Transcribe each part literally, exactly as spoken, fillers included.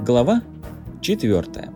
Глава четвёртая.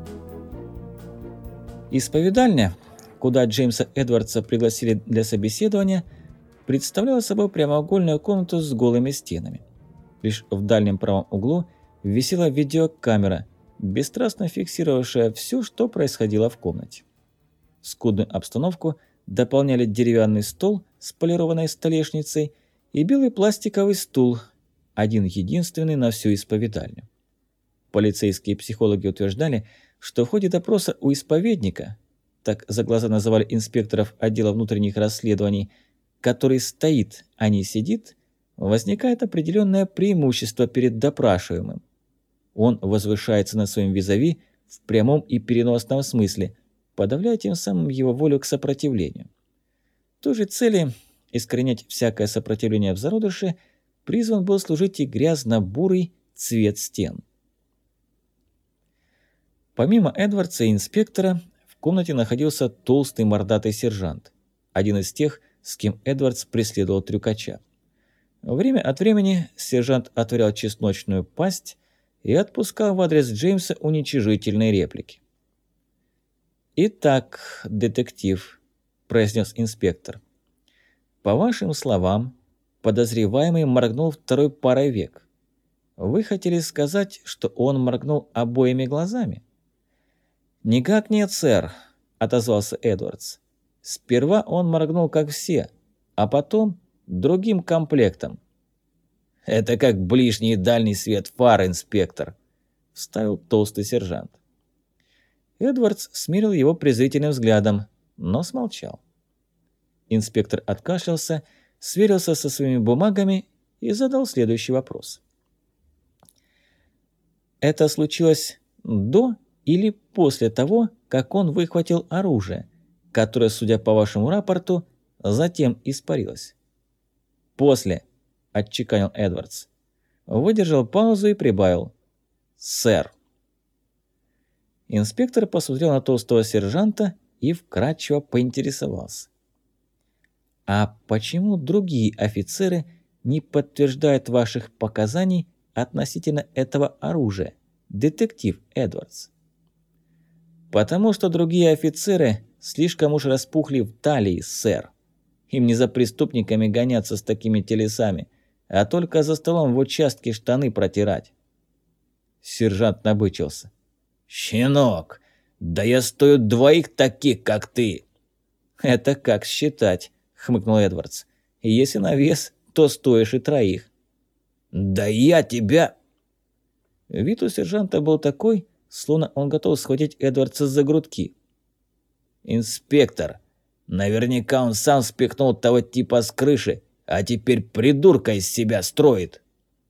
Исповедальня, куда Джеймса Эдвардса пригласили для собеседования, представляла собой прямоугольную комнату с голыми стенами. Лишь в дальнем правом углу висела видеокамера, бесстрастно фиксировавшая все, что происходило в комнате. Скудную обстановку дополняли деревянный стол с полированной столешницей и белый пластиковый стул, один-единственный на всю исповедальню. Полицейские психологи утверждали, что в ходе допроса у исповедника, так за глаза называли инспекторов отдела внутренних расследований, который стоит, а не сидит, возникает определенное преимущество перед допрашиваемым. Он возвышается над своим визави в прямом и переносном смысле, подавляя тем самым его волю к сопротивлению. Той же цели искоренять всякое сопротивление в зародыше призван был служить и грязно-бурый цвет стен. Помимо Эдвардса и инспектора, в комнате находился толстый мордатый сержант, один из тех, с кем Эдвардс преследовал трюкача. Время от времени сержант отворял чесночную пасть и отпускал в адрес Джеймса уничижительные реплики. «Итак, детектив», – произнес инспектор, – «по вашим словам, подозреваемый моргнул второй парой век. Вы хотели сказать, что он моргнул обоими глазами?» «Никак нет, сэр», – отозвался Эдвардс. «Сперва он моргнул, как все, а потом другим комплектом». «Это как ближний и дальний свет фар, инспектор», – вставил толстый сержант. Эдвардс смирил его презрительным взглядом, но смолчал. Инспектор откашлялся, сверился со своими бумагами и задал следующий вопрос. «Это случилось до или после того, как он выхватил оружие, которое, судя по вашему рапорту, затем испарилось?» «После», – отчеканил Эдвардс. Выдержал паузу и прибавил: «Сэр». Инспектор посмотрел на толстого сержанта и вкратчиво поинтересовался: «А почему другие офицеры не подтверждают ваших показаний относительно этого оружия, детектив Эдвардс?» «Потому что другие офицеры слишком уж распухли в талии, сэр. Им не за преступниками гоняться с такими телесами, а только за столом в участке штаны протирать». Сержант набычился. «Щенок, да я стою двоих таких, как ты!» «Это как считать», — хмыкнул Эдвардс. «Если на вес, то стоишь и троих». «Да я тебя...» Вид у сержанта был такой, словно он готов схватить Эдвардса за грудки. «Инспектор, наверняка он сам спихнул того типа с крыши, а теперь придурка из себя строит».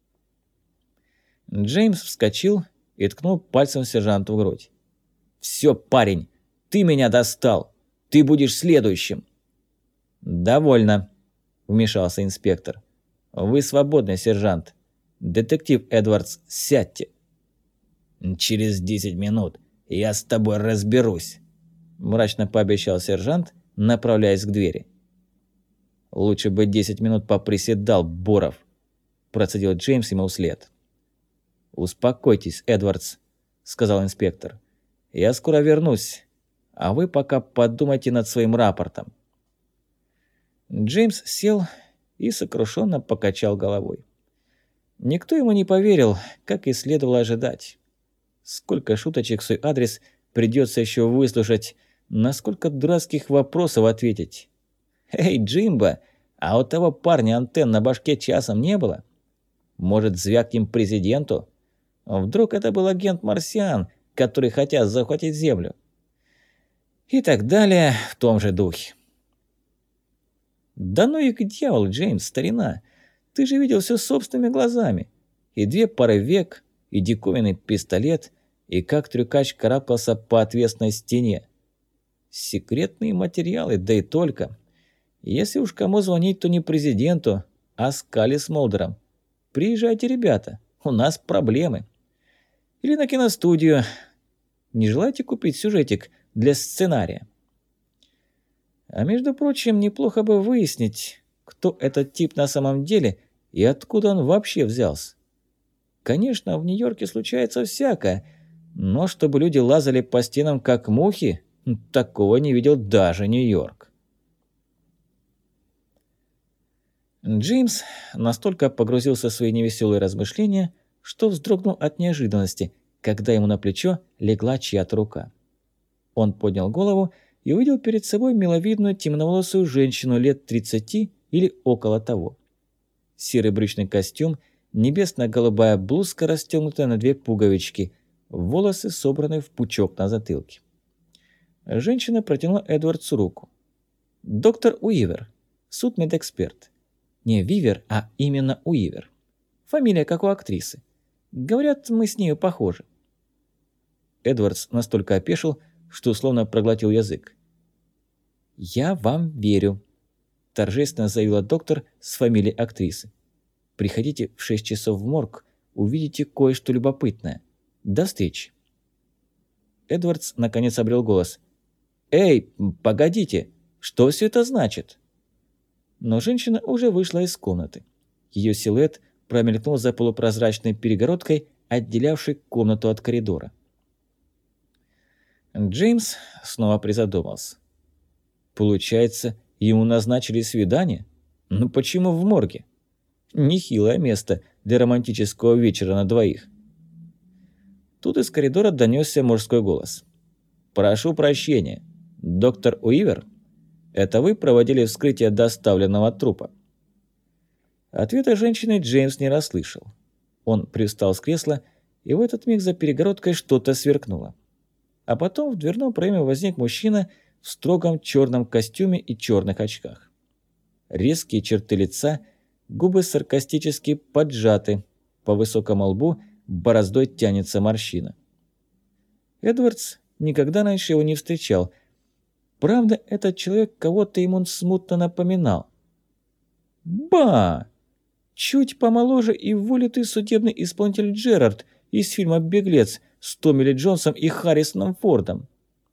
Джеймс вскочил и ткнул пальцем сержанту в грудь. «Все, парень, ты меня достал. Ты будешь следующим». «Довольно», – вмешался инспектор. «Вы свободны, сержант. Детектив Эдвардс, сядьте». «Через десять минут я с тобой разберусь», – мрачно пообещал сержант, направляясь к двери. «Лучше бы десять минут поприседал, Боров», – процедил Джеймс ему вслед. «Успокойтесь, Эдвардс», – сказал инспектор. «Я скоро вернусь, а вы пока подумайте над своим рапортом». Джеймс сел и сокрушенно покачал головой. Никто ему не поверил, как и следовало ожидать. Сколько шуточек в свой адрес придется еще выслушать, на сколько дурацких вопросов ответить. «Эй, Джимбо, а у того парня антенн на башке часом не было? Может, звякнем президенту? Вдруг это был агент марсиан, который хотят захватить Землю?» И так далее в том же духе. «Да ну и к дьяволу, Джеймс, старина! Ты же видел все собственными глазами. И две пары век, и диковинный пистолет, и как трюкач карабкался по отвесной стене. Секретные материалы, да и только. Если уж кому звонить, то не президенту, а Скали с Молдером. Приезжайте, ребята, у нас проблемы. Или на киностудию. Не желаете купить сюжетик для сценария? А между прочим, неплохо бы выяснить, кто этот тип на самом деле и откуда он вообще взялся. Конечно, в Нью-Йорке случается всякое, но чтобы люди лазали по стенам как мухи, такого не видел даже Нью-Йорк. Джеймс настолько погрузился в свои невеселые размышления, что вздрогнул от неожиданности, когда ему на плечо легла чья-то рука. Он поднял голову и увидел перед собой миловидную темноволосую женщину лет тридцати или около того. Серый брючный костюм, небесно-голубая блузка, расстегнутая на две пуговички, волосы собраны в пучок на затылке. Женщина протянула Эдвардсу руку. «Доктор Уивер, судмедэксперт. Не Вивер, а именно Уивер. Фамилия как у актрисы. Говорят, мы с нею похожи». Эдвардс настолько опешил, что словно проглотил язык. «Я вам верю», – торжественно заявила доктор с фамилией актрисы. «Приходите в шесть часов в морг, увидите кое-что любопытное. До встречи». Эдвардс наконец обрел голос. «Эй, погодите, что все это значит?» Но женщина уже вышла из комнаты. Ее силуэт промелькнул за полупрозрачной перегородкой, отделявшей комнату от коридора. Джеймс снова призадумался. Получается, ему назначили свидание? Ну почему в морге? Нехилое место для романтического вечера на двоих. Тут из коридора донесся мужской голос. «Прошу прощения, доктор Уивер? Это вы проводили вскрытие доставленного трупа?» Ответа женщины Джеймс не расслышал. Он привстал с кресла, и в этот миг за перегородкой что-то сверкнуло. А потом в дверном проеме возник мужчина в строгом черном костюме и черных очках. Резкие черты лица, губы саркастически поджаты, по высокому лбу бороздой тянется морщина. Эдвардс никогда раньше его не встречал. Правда, этот человек кого-то ему смутно напоминал. Ба! Чуть помоложе и вылитый судебный исполнитель Джерард из фильма «Беглец» с Томми Ли Джонсом и Харрисоном Фордом.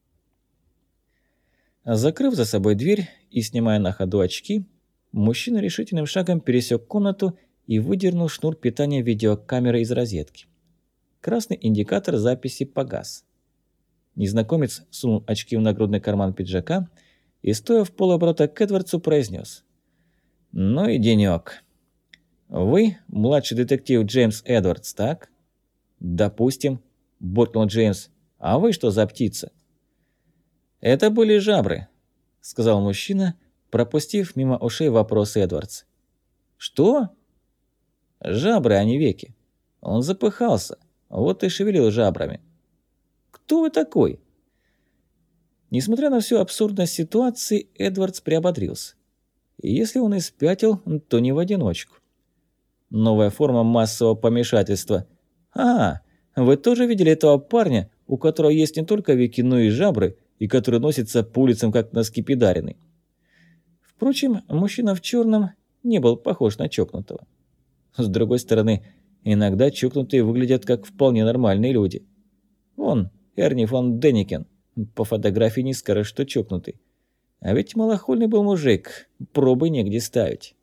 Закрыв за собой дверь и снимая на ходу очки, мужчина решительным шагом пересек комнату и выдернул шнур питания видеокамеры из розетки. Красный индикатор записи погас. Незнакомец сунул очки в нагрудный карман пиджака и, стоя в полоборота к Эдвардсу, произнес: «Ну и денёк. Вы младший детектив Джеймс Эдвардс, так?» «Допустим», – буркнул Джеймс. «А вы что за птица?» «Это были жабры», – сказал мужчина, пропустив мимо ушей вопрос Эдвардс. «Что?» «Жабры, а не веки. Он запыхался, вот и шевелил жабрами». «Кто вы такой?» Несмотря на всю абсурдность ситуации, Эдвардс приободрился. И если он и спятил, то не в одиночку. Новая форма массового помешательства. «А, вы тоже видели этого парня, у которого есть не только веки, но и жабры, и который носится по улицам, как на скипидаренный?» Впрочем, мужчина в черном не был похож на чокнутого. С другой стороны, иногда чокнутые выглядят как вполне нормальные люди. Вон, Эрни фон Деникен, по фотографии не скажешь, что чокнутый. А ведь малохольный был мужик, пробы негде ставить.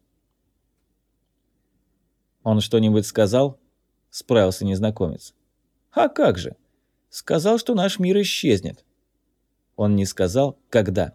«Он что-нибудь сказал?» – справился незнакомец. «А как же? Сказал, что наш мир исчезнет». Он не сказал, когда.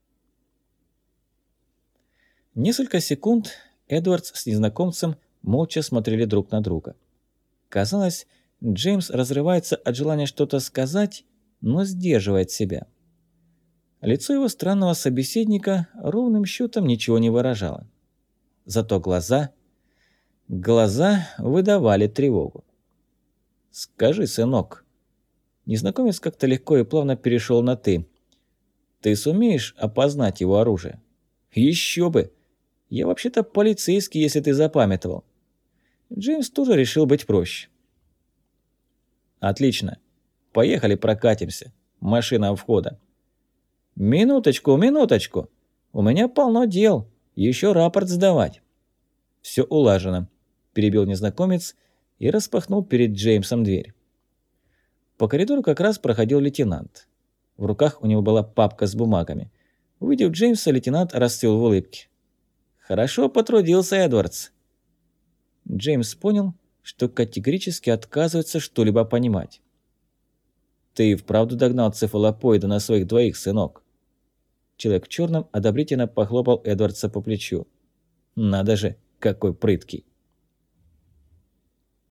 Несколько секунд Эдвардс с незнакомцем молча смотрели друг на друга. Казалось, Джеймс разрывается от желания что-то сказать, но сдерживает себя. Лицо его странного собеседника ровным счетом ничего не выражало. Зато глаза... Глаза выдавали тревогу. «Скажи, сынок». Незнакомец как-то легко и плавно перешел на «ты». «Ты сумеешь опознать его оружие?» «Еще бы! Я вообще-то полицейский, если ты запамятовал». Джеймс тоже решил быть проще. «Отлично. Поехали прокатимся. Машина у входа». «Минуточку, минуточку. У меня полно дел. Еще рапорт сдавать». «Все улажено», – перебил незнакомец и распахнул перед Джеймсом дверь. По коридору как раз проходил лейтенант. В руках у него была папка с бумагами. Увидев Джеймса, лейтенант расцвел в улыбке. «Хорошо потрудился, Эдвардс». Джеймс понял, что категорически отказывается что-либо понимать. «Ты и вправду догнал цефалопоида на своих двоих, сынок?» Человек в черном одобрительно похлопал Эдвардса по плечу. «Надо же, какой прыткий!»